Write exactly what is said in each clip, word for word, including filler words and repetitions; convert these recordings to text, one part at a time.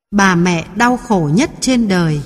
Bà mẹ đau khổ nhất trên đời.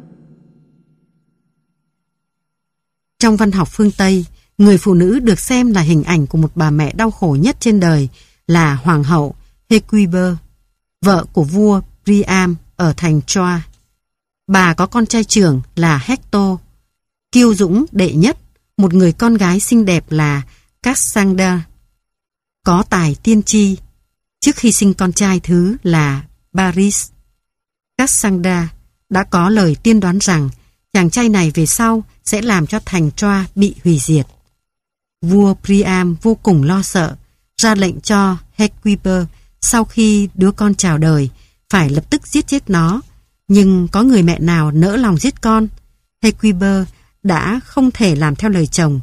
Trong văn học phương Tây, người phụ nữ được xem là hình ảnh của một bà mẹ đau khổ nhất trên đời là Hoàng hậu Hecuba, vợ của vua Priam ở thành Troa. Bà có con trai trưởng là Hector, kiêu dũng đệ nhất, một người con gái xinh đẹp là Cassandra, có tài tiên tri. Trước khi sinh con trai thứ là Paris, Cassandra đã có lời tiên đoán rằng chàng trai này về sau sẽ làm cho thành Troa bị hủy diệt. Vua Priam vô cùng lo sợ, ra lệnh cho Hecuba sau khi đứa con chào đời phải lập tức giết chết nó, nhưng có người mẹ nào nỡ lòng giết con. Hecuba đã không thể làm theo lời chồng.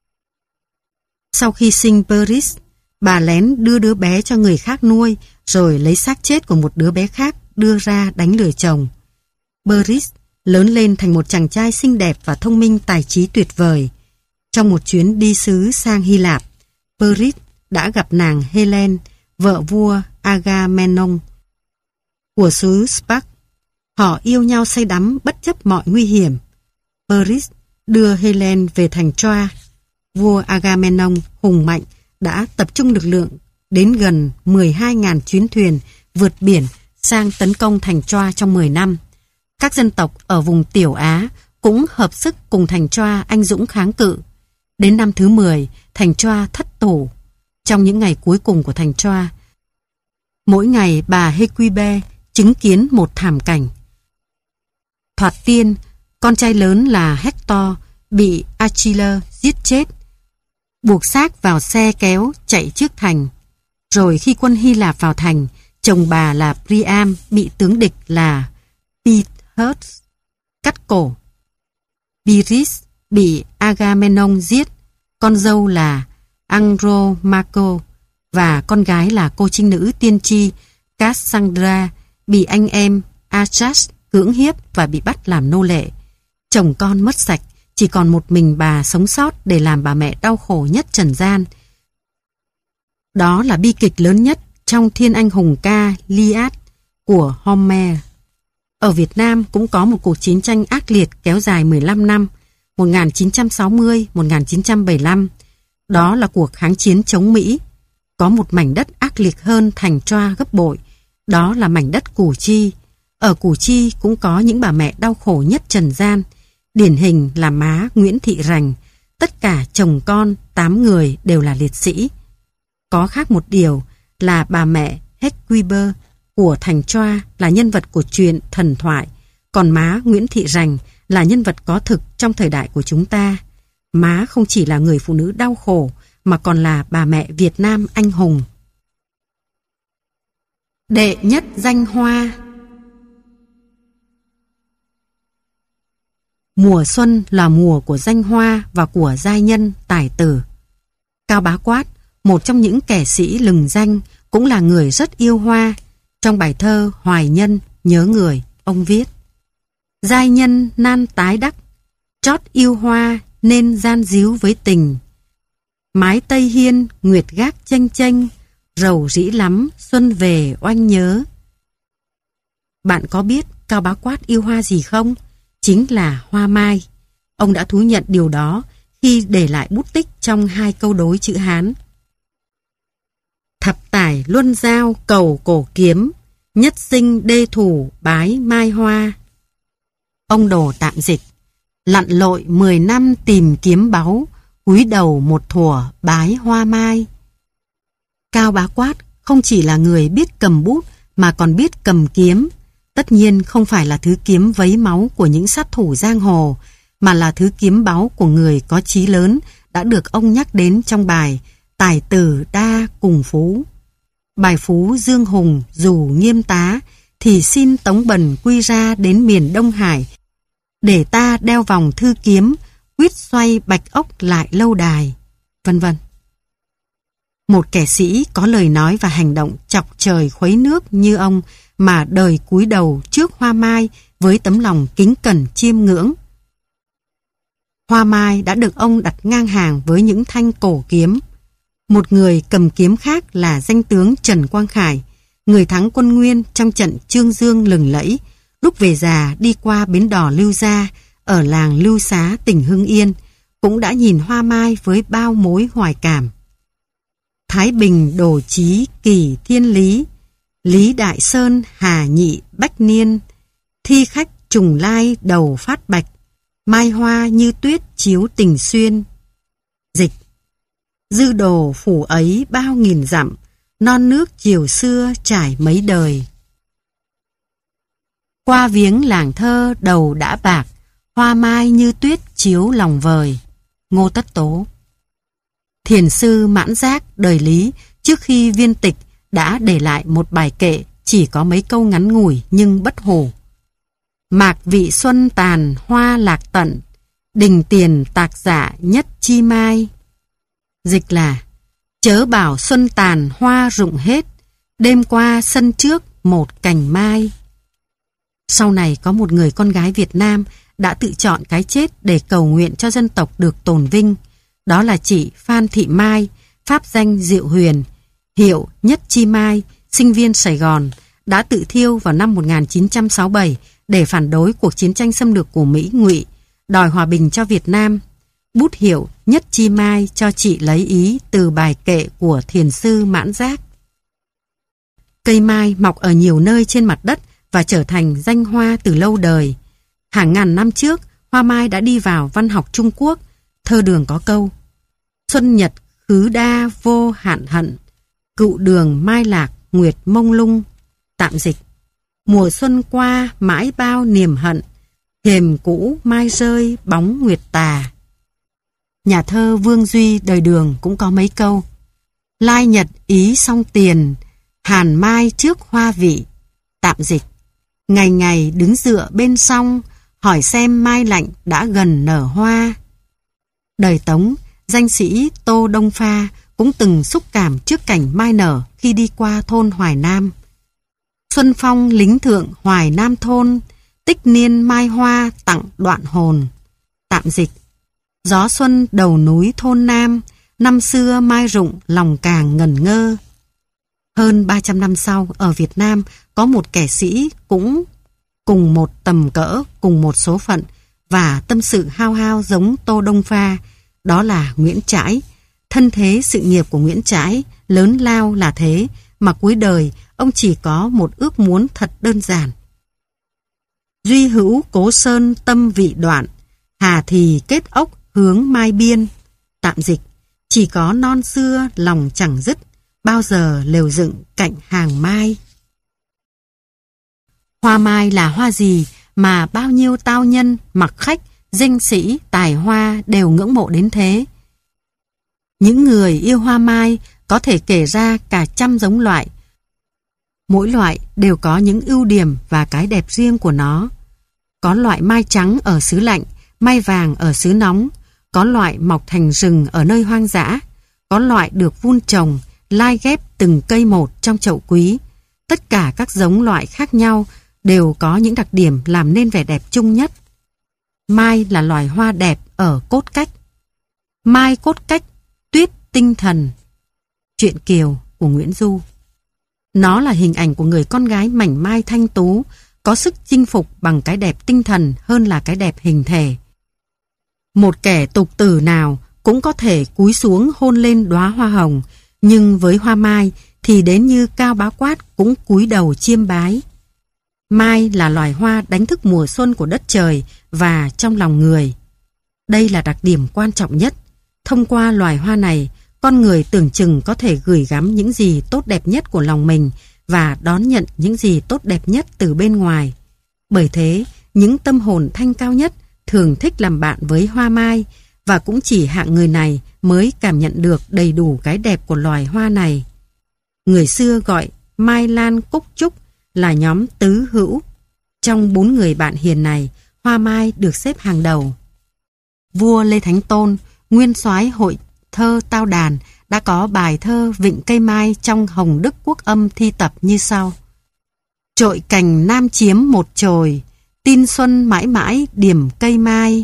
Sau khi sinh Paris, bà lén đưa đứa bé cho người khác nuôi, rồi lấy xác chết của một đứa bé khác đưa ra đánh lừa chồng. Paris lớn lên thành một chàng trai xinh đẹp và thông minh tài trí tuyệt vời. Trong một chuyến đi sứ sang Hy Lạp, Paris đã gặp nàng Helen, vợ vua Agamemnon của xứ Sparta. Họ yêu nhau say đắm bất chấp mọi nguy hiểm. Paris đưa Helen về thành Troa. Vua Agamemnon hùng mạnh đã tập trung lực lượng đến gần mười hai nghìn chuyến thuyền vượt biển sang tấn công thành Troa trong mười năm. Các dân tộc ở vùng Tiểu Á cũng hợp sức cùng thành Troa anh dũng kháng cự. Đến năm thứ mười, thành Troa thất thủ. Trong những ngày cuối cùng của thành Troa, mỗi ngày bà Hecuba chứng kiến một thảm cảnh. Thoạt tiên, con trai lớn là Hector bị Achilles giết chết, buộc xác vào xe kéo chạy trước thành. Rồi khi quân Hy Lạp vào thành, chồng bà là Priam bị tướng địch là Pithous cắt cổ. Paris bị Agamemnon giết, con dâu là Andromaco và con gái là cô trinh nữ tiên tri Cassandra bị anh em Ajax cưỡng hiếp và bị bắt làm nô lệ. Chồng con mất sạch, chỉ còn một mình bà sống sót để làm bà mẹ đau khổ nhất trần gian. Đó là bi kịch lớn nhất trong Thiên Anh Hùng ca Iliad của Homer. Ở Việt Nam cũng có một cuộc chiến tranh ác liệt kéo dài mười lăm năm, một nghìn chín trăm sáu mươi đến một nghìn chín trăm bảy mươi lăm. Đó là cuộc kháng chiến chống Mỹ. Có một mảnh đất ác liệt hơn thành Troa gấp bội. Đó là mảnh đất Củ Chi. Ở Củ Chi cũng có những bà mẹ đau khổ nhất trần gian. Điển hình là má Nguyễn Thị Rành. Tất cả chồng con, tám người đều là liệt sĩ. Có khác một điều là bà mẹ Hecuba của thành Troa là nhân vật của truyện thần thoại, còn má Nguyễn Thị Rành là nhân vật có thực trong thời đại của chúng ta. Má không chỉ là người phụ nữ đau khổ mà còn là bà mẹ Việt Nam anh hùng. Đệ nhất danh hoa. Mùa xuân là mùa của danh hoa và của giai nhân tài tử. Cao Bá Quát, một trong những kẻ sĩ lừng danh, cũng là người rất yêu hoa. Trong bài thơ Hoài Nhân nhớ người, ông viết: giai nhân nan tái đắc, trót yêu hoa nên gian díu với tình. Mái Tây Hiên nguyệt gác chênh chênh, rầu rĩ lắm xuân về oanh nhớ. Bạn có biết Cao Bá Quát yêu hoa gì không? Chính là hoa mai. Ông đã thú nhận điều đó khi để lại bút tích trong hai câu đối chữ Hán: thập tải luân giao cầu cổ kiếm, nhất sinh đê thủ bái mai hoa. Ông đồ tạm dịch: lặn lội mười năm tìm kiếm báu, cúi đầu một thuở bái hoa mai. Cao Bá Quát không chỉ là người biết cầm bút mà còn biết cầm kiếm. Tất nhiên không phải là thứ kiếm vấy máu của những sát thủ giang hồ, mà là thứ kiếm báu của người có chí lớn đã được ông nhắc đến trong bài Tài tử đa cùng phú. Bài phú Dương Hùng dù nghiêm tá, thì xin tống bần quy ra đến miền Đông Hải, để ta đeo vòng thư kiếm, quyết xoay bạch ốc lại lâu đài, vân vân. Một kẻ sĩ có lời nói và hành động chọc trời khuấy nước như ông mà đời cúi đầu trước hoa mai với tấm lòng kính cẩn chiêm ngưỡng. Hoa mai đã được ông đặt ngang hàng với những thanh cổ kiếm. Một người cầm kiếm khác là danh tướng Trần Quang Khải, người thắng quân Nguyên trong trận Chương Dương lừng lẫy, lúc về già đi qua bến đò Lưu Gia ở làng Lưu Xá, tỉnh Hưng Yên, cũng đã nhìn hoa mai với bao mối hoài cảm. Thái Bình đổ chí kỳ thiên lý, Lý Đại Sơn hà nhị bách niên, thi khách trùng lai đầu phát bạch, mai hoa như tuyết chiếu tình xuyên. Dịch: dư đồ phủ ấy bao nghìn dặm, non nước chiều xưa trải mấy đời. Qua viếng làng thơ đầu đã bạc, hoa mai như tuyết chiếu lòng vời. Ngô Tất Tố. Thiền sư Mãn Giác đời Lý trước khi viên tịch đã để lại một bài kệ chỉ có mấy câu ngắn ngủi nhưng bất hủ. Mạc vị xuân tàn hoa lạc tận, đình tiền tạc giả nhất chi mai. Dịch là: chớ bảo xuân tàn hoa rụng hết, đêm qua sân trước một cành mai. Sau này có một người con gái Việt Nam đã tự chọn cái chết để cầu nguyện cho dân tộc được tồn vinh. Đó là chị Phan Thị Mai, pháp danh Diệu Huyền, hiệu Nhất Chi Mai, sinh viên Sài Gòn, đã tự thiêu vào năm một nghìn chín trăm sáu mươi bảy để phản đối cuộc chiến tranh xâm lược của Mỹ Ngụy, đòi hòa bình cho Việt Nam. Bút hiệu Nhất Chi Mai cho chị lấy ý từ bài kệ của thiền sư Mãn Giác. Cây mai mọc ở nhiều nơi trên mặt đất và trở thành danh hoa từ lâu đời. Hàng ngàn năm trước, hoa mai đã đi vào văn học Trung Quốc. Thơ Đường có câu: xuân nhật khứ đa vô hạn hận, cựu đường mai lạc nguyệt mông lung. Tạm dịch: mùa xuân qua mãi bao niềm hận, thềm cũ mai rơi bóng nguyệt tà. Nhà thơ Vương Duy đời Đường cũng có mấy câu: lai nhật ý song tiền, hàn mai trước hoa vị. Tạm dịch: ngày ngày đứng dựa bên sông, hỏi xem mai lạnh đã gần nở hoa. Đời Tống, danh sĩ Tô Đông Pha cũng từng xúc cảm trước cảnh mai nở khi đi qua thôn Hoài Nam. Xuân phong lính thượng Hoài Nam thôn, tích niên mai hoa tặng đoạn hồn. Tạm dịch: gió xuân đầu núi thôn Nam, năm xưa mai rụng lòng càng ngẩn ngơ. Hơn ba trăm năm sau, ở Việt Nam có một kẻ sĩ cũng cùng một tầm cỡ, cùng một số phận và tâm sự hao hao giống Tô Đông Pha, đó là Nguyễn Trãi. Thân thế sự nghiệp của Nguyễn Trãi lớn lao là thế, mà cuối đời ông chỉ có một ước muốn thật đơn giản: duy hữu cố sơn tâm vị đoạn, hà thì kết ốc hướng mai biên. Tạm dịch: chỉ có non xưa lòng chẳng dứt, bao giờ lều dựng cạnh hàng mai. Hoa mai là hoa gì mà bao nhiêu tao nhân, mặc khách, danh sĩ, tài hoa đều ngưỡng mộ đến thế? Những người yêu hoa mai có thể kể ra cả trăm giống loại. Mỗi loại đều có những ưu điểm và cái đẹp riêng của nó. Có loại mai trắng ở xứ lạnh, mai vàng ở xứ nóng, có loại mọc thành rừng ở nơi hoang dã, có loại được vun trồng, lai ghép từng cây một trong chậu quý. Tất cả các giống loại khác nhau đều có những đặc điểm làm nên vẻ đẹp chung nhất. Mai là loài hoa đẹp ở cốt cách. Mai cốt cách, tuyết tinh thần. Truyện Kiều của Nguyễn Du. Nó là hình ảnh của người con gái mảnh mai thanh tú, có sức chinh phục bằng cái đẹp tinh thần hơn là cái đẹp hình thể. Một kẻ tục tử nào cũng có thể cúi xuống hôn lên đóa hoa hồng, nhưng với hoa mai thì đến như Cao Bá Quát cũng cúi đầu chiêm bái. Mai là loài hoa đánh thức mùa xuân của đất trời và trong lòng người. Đây là đặc điểm quan trọng nhất. Thông qua loài hoa này, con người tưởng chừng có thể gửi gắm những gì tốt đẹp nhất của lòng mình và đón nhận những gì tốt đẹp nhất từ bên ngoài. Bởi thế, những tâm hồn thanh cao nhất thường thích làm bạn với hoa mai, và cũng chỉ hạng người này mới cảm nhận được đầy đủ cái đẹp của loài hoa này. Người xưa gọi mai lan cúc trúc là nhóm tứ hữu. Trong bốn người bạn hiền này, hoa mai được xếp hàng đầu. Vua Lê Thánh Tôn, nguyên soái hội thơ Tao Đàn, đã có bài thơ Vịnh Cây Mai trong Hồng Đức Quốc Âm thi tập như sau: trội cành nam chiếm một chồi, tin xuân mãi mãi điểm cây mai.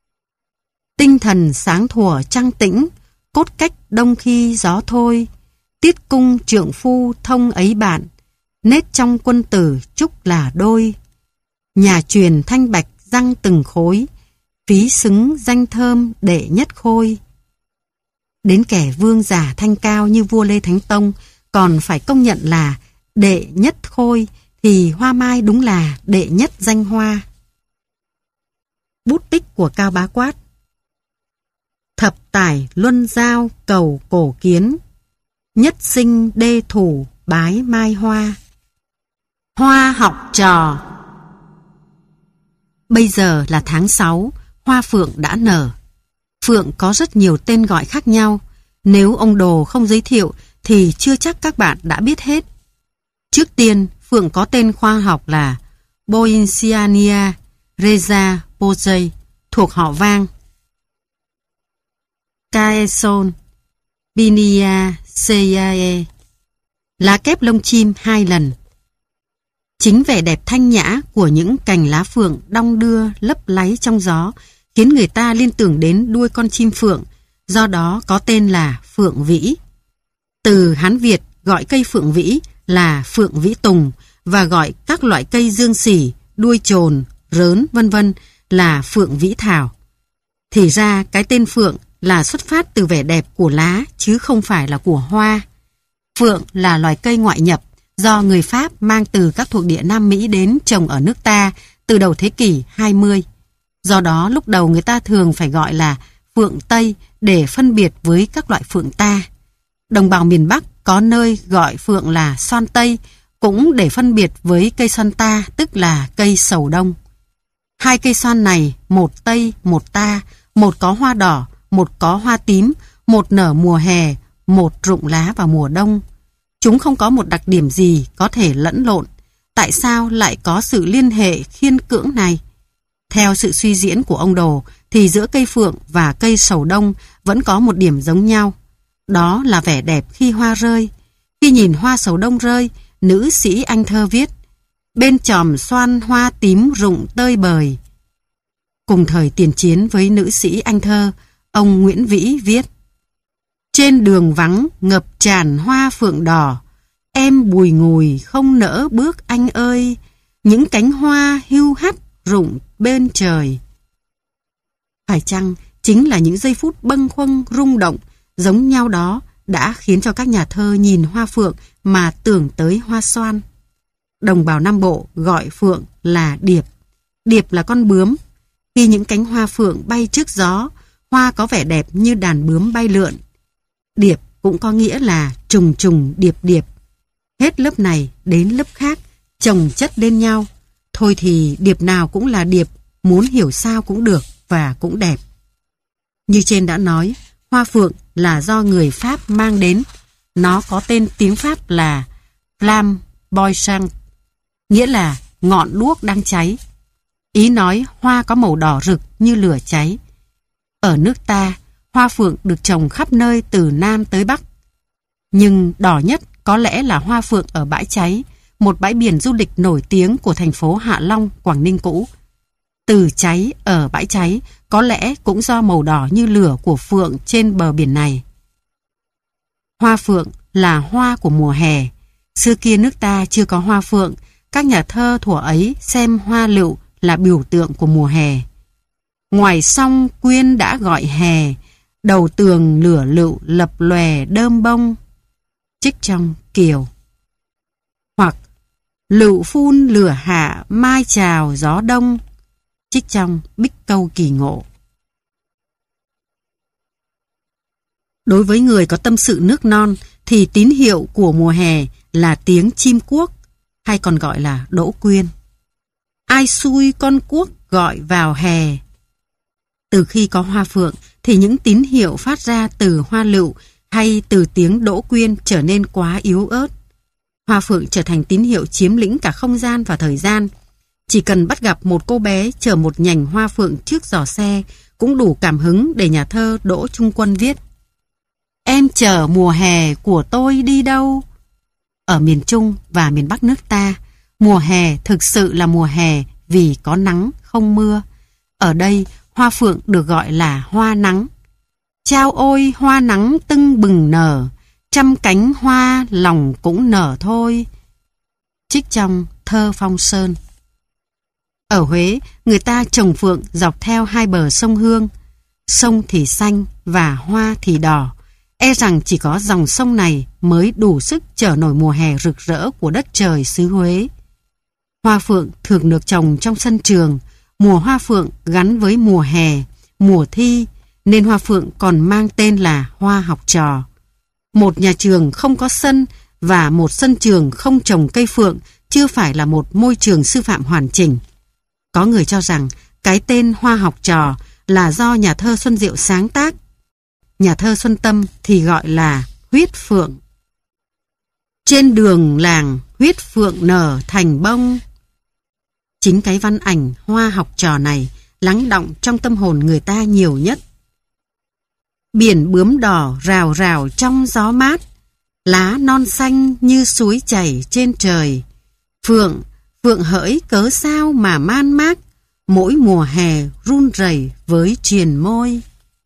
Tinh thần sáng thủa trăng tĩnh, cốt cách đông khi gió thôi, tiết cung trượng phu thông ấy bạn, Nết trong quân tử chúc là đôi. Nhà truyền thanh bạch răng từng khối, phí xứng danh thơm đệ nhất khôi. Đến kẻ vương giả thanh cao như vua Lê Thánh Tông còn phải công nhận là đệ nhất khôi, thì hoa mai đúng là đệ nhất danh hoa. Bút tích của Cao Bá Quát. Thập tải luân giao cầu cổ kiến, nhất sinh đê thủ bái mai hoa. Hoa học trò. Bây giờ là tháng sáu, hoa phượng đã nở. Phượng có rất nhiều tên gọi khác nhau. Nếu ông Đồ không giới thiệu thì chưa chắc các bạn đã biết hết. Trước tiên, phượng có tên khoa học là Poinciana reza posey, thuộc họ vang. Caeson Piniaceae, lá kép lông chim hai lần. Chính vẻ đẹp thanh nhã của những cành lá phượng đong đưa lấp láy trong gió khiến người ta liên tưởng đến đuôi con chim phượng, do đó có tên là phượng vĩ. Từ Hán Việt gọi cây phượng vĩ là phượng vĩ tùng và gọi các loại cây dương xỉ, đuôi chồn, rớn vân vân là phượng vĩ thảo. Thì ra cái tên phượng là xuất phát từ vẻ đẹp của lá chứ không phải là của hoa. Phượng là loài cây ngoại nhập do người Pháp mang từ các thuộc địa Nam Mỹ đến trồng ở nước ta từ đầu thế kỷ hai mươi. Do đó lúc đầu người ta thường phải gọi là phượng Tây để phân biệt với các loại phượng ta. Đồng bào miền Bắc có nơi gọi phượng là xoan Tây cũng để phân biệt với cây xoan ta, tức là cây sầu đông. Hai cây xoan này, một Tây, một ta, một có hoa đỏ, một có hoa tím, một nở mùa hè, một rụng lá vào mùa đông. Chúng không có một đặc điểm gì có thể lẫn lộn. Tại sao lại có sự liên hệ khiên cưỡng này? Theo sự suy diễn của ông Đồ thì giữa cây phượng và cây sầu đông vẫn có một điểm giống nhau. Đó là vẻ đẹp khi hoa rơi. Khi nhìn hoa sầu đông rơi, nữ sĩ Anh Thơ viết: bên chòm xoan hoa tím rụng tơi bời. Cùng thời tiền chiến với nữ sĩ Anh Thơ, ông Nguyễn Vĩ viết: trên đường vắng ngập tràn hoa phượng đỏ, em bùi ngùi không nỡ bước anh ơi, những cánh hoa hưu hắt rụng bên trời. Phải chăng chính là những giây phút bâng khuâng rung động giống nhau đó đã khiến cho các nhà thơ nhìn hoa phượng mà tưởng tới hoa xoan? Đồng bào Nam Bộ gọi phượng là điệp. Điệp là con bướm. Khi những cánh hoa phượng bay trước gió, hoa có vẻ đẹp như đàn bướm bay lượn. Điệp cũng có nghĩa là trùng trùng điệp điệp. Hết lớp này đến lớp khác, chồng chất lên nhau. Thôi thì điệp nào cũng là điệp, muốn hiểu sao cũng được và cũng đẹp. Như trên đã nói, hoa phượng là do người Pháp mang đến. Nó có tên tiếng Pháp là Flamme Boissante, nghĩa là ngọn đuốc đang cháy. Ý nói hoa có màu đỏ rực như lửa cháy. Ở nước ta, hoa phượng được trồng khắp nơi từ Nam tới Bắc. Nhưng đỏ nhất có lẽ là hoa phượng ở Bãi Cháy, một bãi biển du lịch nổi tiếng của thành phố Hạ Long, Quảng Ninh cũ. Từ cháy ở Bãi Cháy có lẽ cũng do màu đỏ như lửa của phượng trên bờ biển này. Hoa phượng là hoa của mùa hè. Xưa kia nước ta chưa có hoa phượng, các nhà thơ thuở ấy xem hoa lựu là biểu tượng của mùa hè. Ngoài sông quyên đã gọi hè, đầu tường lửa lựu lập lòe đơm bông. Trích trong Kiều. Hoặc lựu phun lửa hạ mai chào gió đông. Trích trong Bích Câu Kỳ Ngộ. Đối với người có tâm sự nước non thì tín hiệu của mùa hè là tiếng chim cuốc, hay còn gọi là đỗ quyên. Ai xui con cuốc gọi vào hè. Từ khi có hoa phượng thì những tín hiệu phát ra từ hoa lựu hay từ tiếng đỗ quyên trở nên quá yếu ớt. Hoa phượng trở thành tín hiệu chiếm lĩnh cả không gian và thời gian. Chỉ cần bắt gặp một cô bé chở một nhành hoa phượng trước giỏ xe cũng đủ cảm hứng để nhà thơ Đỗ Trung Quân viết: em chở mùa hè của tôi đi đâu? Ở miền Trung và miền Bắc nước ta, mùa hè thực sự là mùa hè vì có nắng không mưa. Ở đây, hoa phượng được gọi là hoa nắng. Chao ôi hoa nắng tưng bừng nở, trăm cánh hoa lòng cũng nở thôi. Trích trong Thơ Phong Sơn. Ở Huế, người ta trồng phượng dọc theo hai bờ sông Hương. Sông thì xanh và hoa thì đỏ. E rằng chỉ có dòng sông này mới đủ sức chở nổi mùa hè rực rỡ của đất trời xứ Huế. Hoa phượng thường được trồng trong sân trường. Mùa hoa phượng gắn với mùa hè, mùa thi, nên hoa phượng còn mang tên là hoa học trò. Một nhà trường không có sân và một sân trường không trồng cây phượng chưa phải là một môi trường sư phạm hoàn chỉnh. Có người cho rằng cái tên hoa học trò là do nhà thơ Xuân Diệu sáng tác. Nhà thơ Xuân Tâm thì gọi là huyết phượng. Trên đường làng huyết phượng nở thành bông. Chính cái văn ảnh hoa học trò này lắng đọng trong tâm hồn người ta nhiều nhất. Biển bướm đỏ rào rào trong gió mát, lá non xanh như suối chảy trên trời. Phượng, phượng hỡi cớ sao mà man mác, mỗi mùa hè run rẩy với triền môi.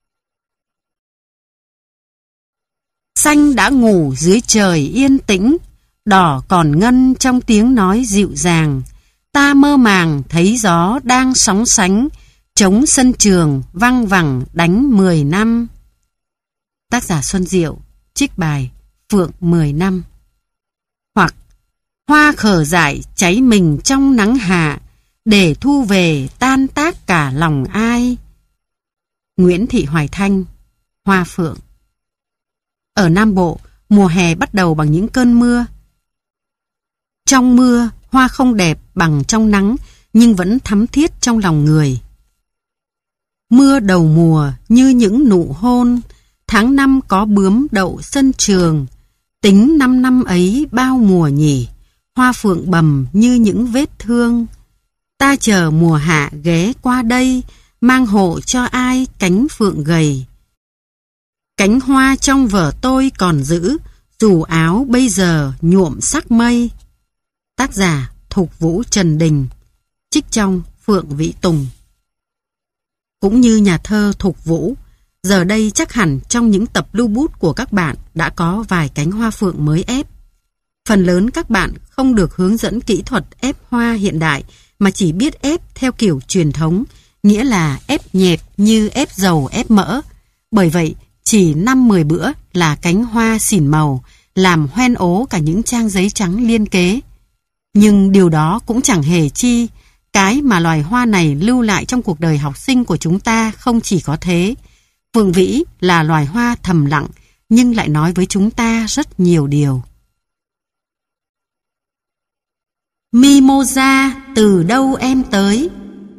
Xanh đã ngủ dưới trời yên tĩnh, đỏ còn ngân trong tiếng nói dịu dàng. Ta mơ màng thấy gió đang sóng sánh, trống sân trường văng vẳng đánh mười năm. Tác giả Xuân Diệu, trích bài Phượng mười năm. Hoặc hoa khờ dại cháy mình trong nắng hạ, để thu về tan tác cả lòng ai. Nguyễn Thị Hoài Thanh, Hoa Phượng. Ở Nam Bộ, mùa hè bắt đầu bằng những cơn mưa. Trong mưa, hoa không đẹp bằng trong nắng, nhưng vẫn thắm thiết trong lòng người. Mưa đầu mùa như những nụ hôn, tháng năm có bướm đậu sân trường. Tính năm năm ấy bao mùa nhỉ, hoa phượng bầm như những vết thương. Ta chờ mùa hạ ghé qua đây, mang hộ cho ai cánh phượng gầy. Cánh hoa trong vở tôi còn giữ, dù áo bây giờ nhuộm sắc mây. Tác giả Thục Vũ Trần Đình, trích trong Phượng Vĩ Tùng. Cũng như nhà thơ Thục Vũ, giờ đây chắc hẳn trong những tập lưu bút của các bạn đã có vài cánh hoa phượng mới ép. Phần lớn các bạn không được hướng dẫn kỹ thuật ép hoa hiện đại mà chỉ biết ép theo kiểu truyền thống, nghĩa là ép nhẹp như ép dầu ép mỡ. Bởi vậy, chỉ năm mười bữa là cánh hoa xỉn màu, làm hoen ố cả những trang giấy trắng liên kế. Nhưng điều đó cũng chẳng hề chi. Cái mà loài hoa này lưu lại trong cuộc đời học sinh của chúng ta không chỉ có thế. Phượng vĩ là loài hoa thầm lặng, nhưng lại nói với chúng ta rất nhiều điều. Mimosa, từ đâu em tới?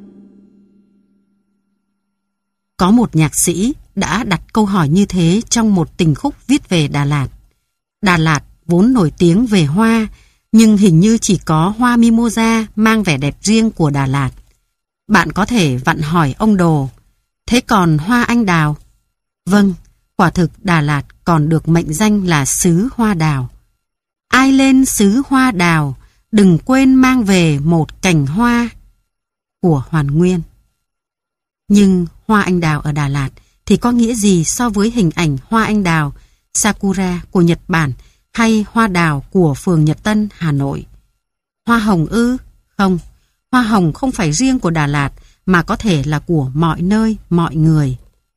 Có một nhạc sĩ đã đặt câu hỏi như thế trong một tình khúc viết về Đà Lạt. Đà Lạt vốn nổi tiếng về hoa, nhưng hình như chỉ có hoa mimosa mang vẻ đẹp riêng của Đà Lạt. Bạn có thể vặn hỏi ông Đồ, thế còn hoa anh đào? Vâng, quả thực Đà Lạt còn được mệnh danh là xứ hoa đào. Ai lên xứ hoa đào, đừng quên mang về một cành hoa, của Hoàn Nguyên. Nhưng hoa anh đào ở Đà Lạt thì có nghĩa gì so với hình ảnh hoa anh đào Sakura của Nhật Bản hay hoa đào của phường Nhật Tân, Hà Nội? Hoa hồng ư? Không, hoa hồng không phải riêng của Đà Lạt mà có thể là của mọi nơi, mọi người.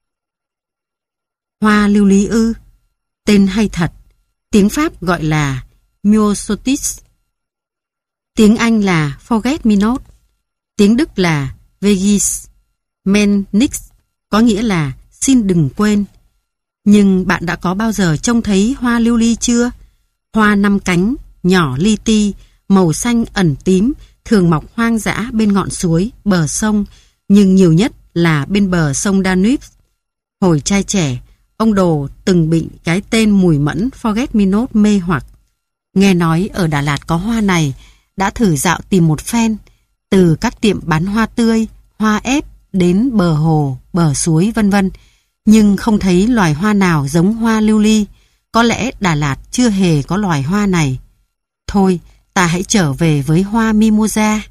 Hoa lưu ly ư? Tên hay thật. Tiếng Pháp gọi là Myosotis. Tiếng Anh là Forget Me Not. Tiếng Đức là Vergis Men Nix, có nghĩa là xin đừng quên. Nhưng bạn đã có bao giờ trông thấy hoa lưu ly chưa? Hoa năm cánh, nhỏ li ti, màu xanh ẩn tím, thường mọc hoang dã bên ngọn suối, bờ sông, nhưng nhiều nhất là bên bờ sông Danube. Hồi trai trẻ, ông Đồ từng bị cái tên mùi mẫn Forget Me Not mê hoặc. Nghe nói ở Đà Lạt có hoa này, đã thử dạo tìm một phen, từ các tiệm bán hoa tươi, hoa ép đến bờ hồ, bờ suối vân vân, nhưng không thấy loài hoa nào giống hoa lưu ly. Có lẽ Đà Lạt chưa hề có loài hoa này. Thôi, ta hãy trở về với hoa mimosa.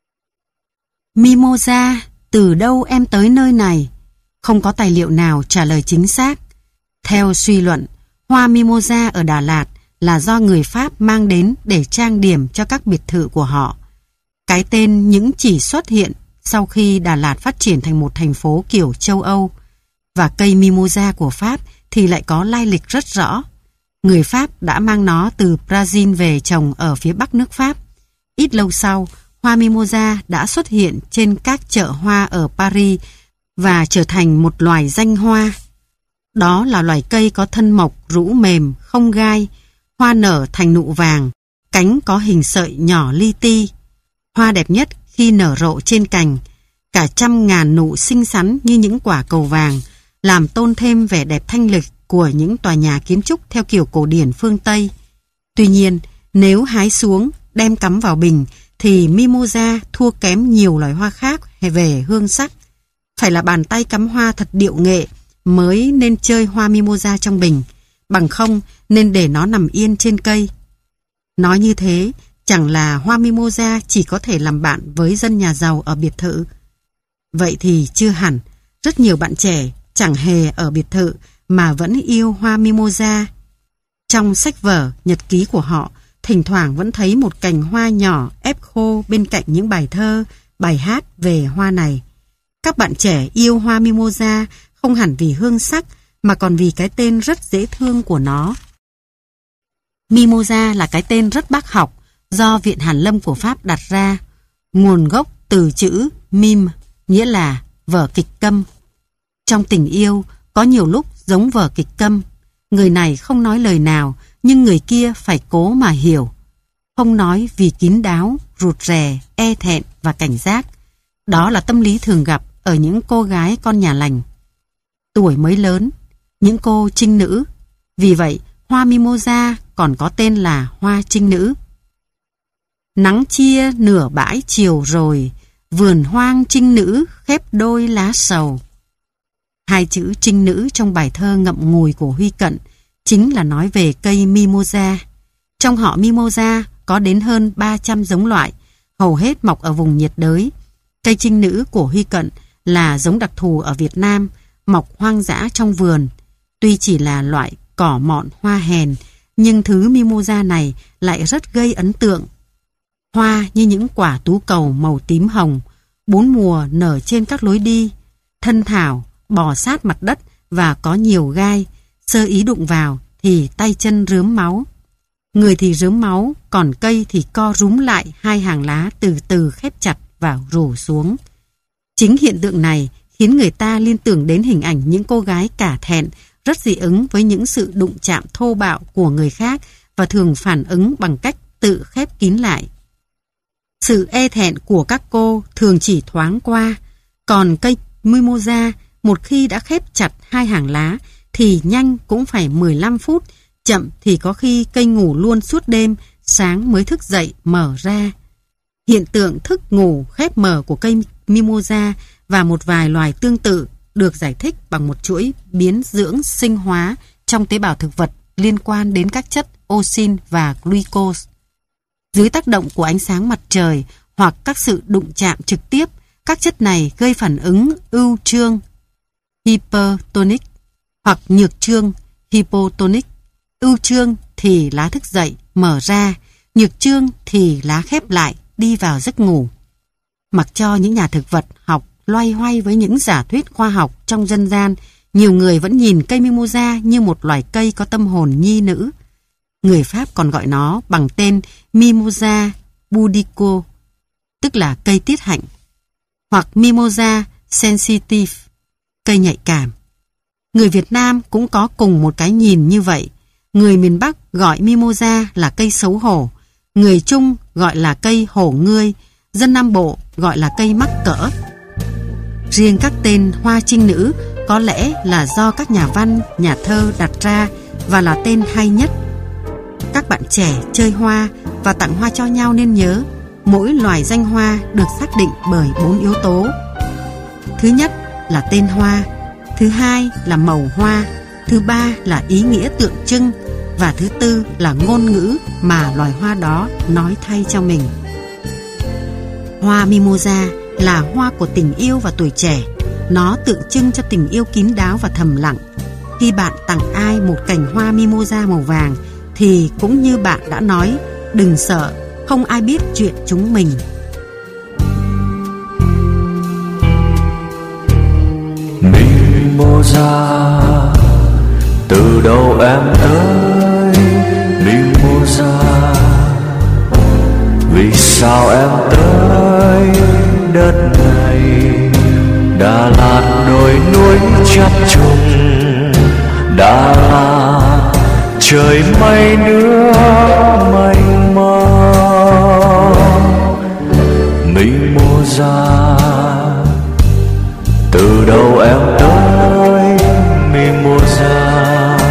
Mimosa, từ đâu em tới nơi này? Không có tài liệu nào trả lời chính xác. Theo suy luận, hoa mimosa ở Đà Lạt là do người Pháp mang đến để trang điểm cho các biệt thự của họ. Cái tên những chỉ xuất hiện sau khi Đà Lạt phát triển thành một thành phố kiểu châu Âu. Và cây mimosa của Pháp thì lại có lai lịch rất rõ. Người Pháp đã mang nó từ Brazil về trồng ở phía bắc nước Pháp. Ít lâu sau, hoa mimosa đã xuất hiện trên các chợ hoa ở Paris và trở thành một loài danh hoa. Đó là loài cây có thân mộc, rũ mềm, không gai, hoa nở thành nụ vàng, cánh có hình sợi nhỏ li ti. Hoa đẹp nhất khi nở rộ trên cành, cả trăm ngàn nụ xinh xắn như những quả cầu vàng, làm tôn thêm vẻ đẹp thanh lịch của những tòa nhà kiến trúc theo kiểu cổ điển phương Tây. Tuy nhiên, nếu hái xuống, đem cắm vào bình, thì mimosa thua kém nhiều loài hoa khác về hương sắc. Phải là bàn tay cắm hoa thật điệu nghệ mới nên chơi hoa mimosa trong bình, bằng không nên để nó nằm yên trên cây. Nói như thế, chẳng là hoa mimosa chỉ có thể làm bạn với dân nhà giàu ở biệt thự. Vậy thì chưa hẳn, rất nhiều bạn trẻ chẳng hề ở biệt thự mà vẫn yêu hoa mimosa. Trong sách vở, nhật ký của họ, thỉnh thoảng vẫn thấy một cành hoa nhỏ ép khô bên cạnh những bài thơ, bài hát về hoa này. Các bạn trẻ yêu hoa mimosa không hẳn vì hương sắc mà còn vì cái tên rất dễ thương của nó. Mimosa là cái tên rất bác học do Viện Hàn Lâm của Pháp đặt ra, nguồn gốc từ chữ mime, nghĩa là vở kịch câm. Trong tình yêu, có nhiều lúc giống vở kịch câm. Người này không nói lời nào, nhưng người kia phải cố mà hiểu. Không nói vì kín đáo, rụt rè, e thẹn và cảnh giác. Đó là tâm lý thường gặp ở những cô gái con nhà lành. Tuổi mới lớn, những cô trinh nữ. Vì vậy, hoa mimosa còn có tên là hoa trinh nữ. Nắng chia nửa bãi chiều rồi, vườn hoang trinh nữ khép đôi lá sầu. Hai chữ trinh nữ trong bài thơ Ngậm Ngùi của Huy Cận chính là nói về cây mimosa. Trong họ mimosa có đến hơn ba trăm giống loại, hầu hết mọc ở vùng nhiệt đới. Cây trinh nữ của Huy Cận là giống đặc thù ở Việt Nam, mọc hoang dã trong vườn. Tuy chỉ là loại cỏ mọn hoa hèn, nhưng thứ mimosa này lại rất gây ấn tượng. Hoa như những quả tú cầu màu tím hồng, bốn mùa nở trên các lối đi, thân thảo, bò sát mặt đất và có nhiều gai, sơ ý đụng vào thì tay chân rướm máu. Người thì rướm máu, còn cây thì co rúm lại, hai hàng lá từ từ khép chặt và rủ xuống. Chính hiện tượng này khiến người ta liên tưởng đến hình ảnh những cô gái cả thẹn, rất dị ứng với những sự đụng chạm thô bạo của người khác và thường phản ứng bằng cách tự khép kín lại. Sự e thẹn của các cô thường chỉ thoáng qua, còn cây mimosa một khi đã khép chặt hai hàng lá thì nhanh cũng phải mười lăm phút, chậm thì có khi cây ngủ luôn suốt đêm, sáng mới thức dậy mở ra. Hiện tượng thức ngủ khép mở của cây mimosa và một vài loài tương tự được giải thích bằng một chuỗi biến dưỡng sinh hóa trong tế bào thực vật liên quan đến các chất oxin và glucose. Dưới tác động của ánh sáng mặt trời hoặc các sự đụng chạm trực tiếp, các chất này gây phản ứng ưu trương hypertonic hoặc nhược trương hypotonic. Ưu trương thì lá thức dậy, mở ra, nhược trương thì lá khép lại, đi vào giấc ngủ. Mặc cho những nhà thực vật học loay hoay với những giả thuyết khoa học trong dân gian, nhiều người vẫn nhìn cây mimosa như một loài cây có tâm hồn nhi nữ. Người Pháp còn gọi nó bằng tên Mimosa pudico, tức là cây tiết hạnh, hoặc Mimosa sensitive, cây nhạy cảm. Người Việt Nam cũng có cùng một cái nhìn như vậy. Người miền Bắc gọi mimosa là cây xấu hổ, người Trung gọi là cây hổ ngươi, dân Nam Bộ gọi là cây mắc cỡ. Riêng các tên hoa trinh nữ có lẽ là do các nhà văn, nhà thơ đặt ra và là tên hay nhất. Các bạn trẻ chơi hoa và tặng hoa cho nhau nên nhớ, mỗi loài danh hoa được xác định bởi bốn yếu tố. Thứ nhất là tên hoa, thứ hai là màu hoa, thứ ba là ý nghĩa tượng trưng và thứ tư là ngôn ngữ mà loài hoa đó nói thay cho mình. Hoa mimosa là hoa của tình yêu và tuổi trẻ. Nó tượng trưng cho tình yêu kín đáo và thầm lặng. Khi bạn tặng ai một cành hoa mimosa màu vàng thì cũng như bạn đã nói, đừng sợ, không ai biết chuyện chúng mình. Mimosa, từ đâu em tới Mimosa? Vì sao em tới đất này? Đà Lạt đồi núi chập trùng, Đà Lạt trời mây nước mênh mông. Mimosa, từ đâu em tới Mimosa?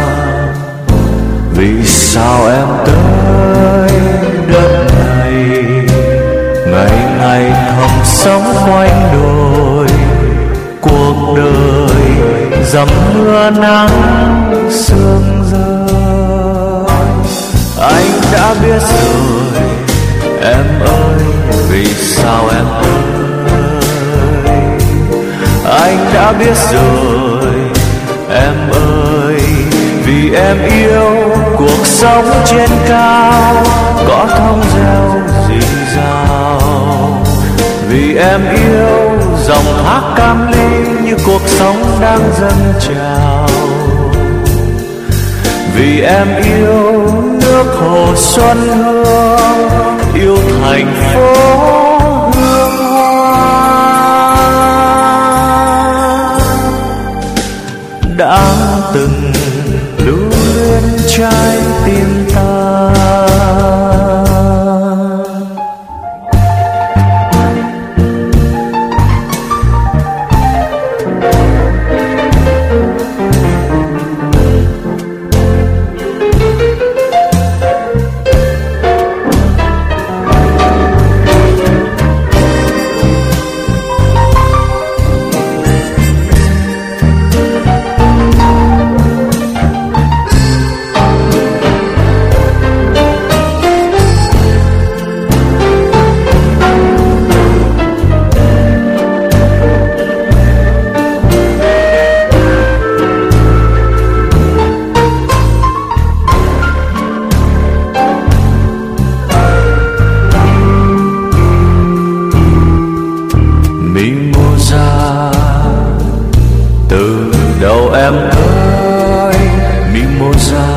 Vì sao em tới đất này? Ngày ngày thầm sống quanh đồi, cuộc đời dầm mưa nắng sương rơi. Anh đã biết rồi em ơi, vì sao em tới? Anh đã biết rồi em ơi, vì em yêu cuộc sống trên cao, có thông reo rì rào. Vì em yêu dòng thác cam ly như cuộc sống đang dâng trào. Vì em yêu nước hồ xuân hương, yêu thành phố hương hoa đã từng lưu luyến trái tim ta. Mimosa, từ đâu em tới Mimosa?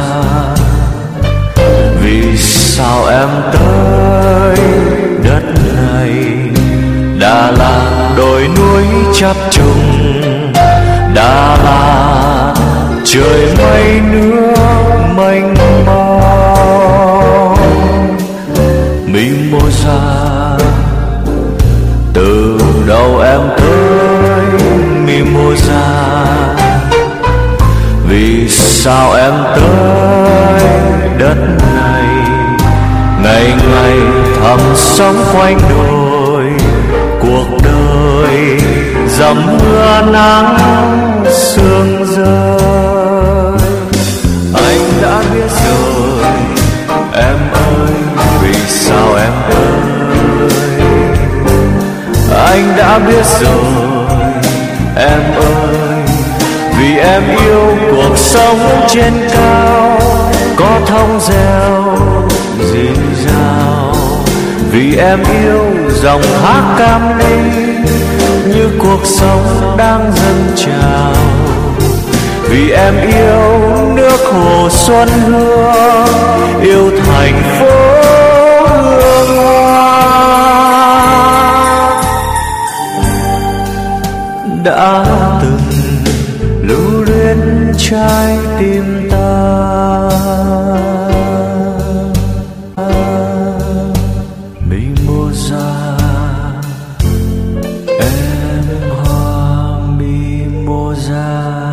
Vì sao em tới đất này? Đà Lạt đồi núi chập trùng, Đà Lạt trời mây nước mênh mông. Mimosa, từ đâu em tới Mimosa? Vì sao em tới đất này? Ngày ngày thầm sống quanh đồi, cuộc đời dầm mưa nắng sương rơi. Anh đã biết rồi em ơi, vì sao em tới? Anh đã biết rồi em ơi, vì em yêu cuộc sống trên cao, có thông reo rì rào. Vì em yêu dòng thác cam ly như cuộc sống đang dâng trào. Vì em yêu nước hồ xuân hương, yêu thành phố hương hoa đã từng lưu luyến trái tim ta. Mimosa, em hoa Mimosa.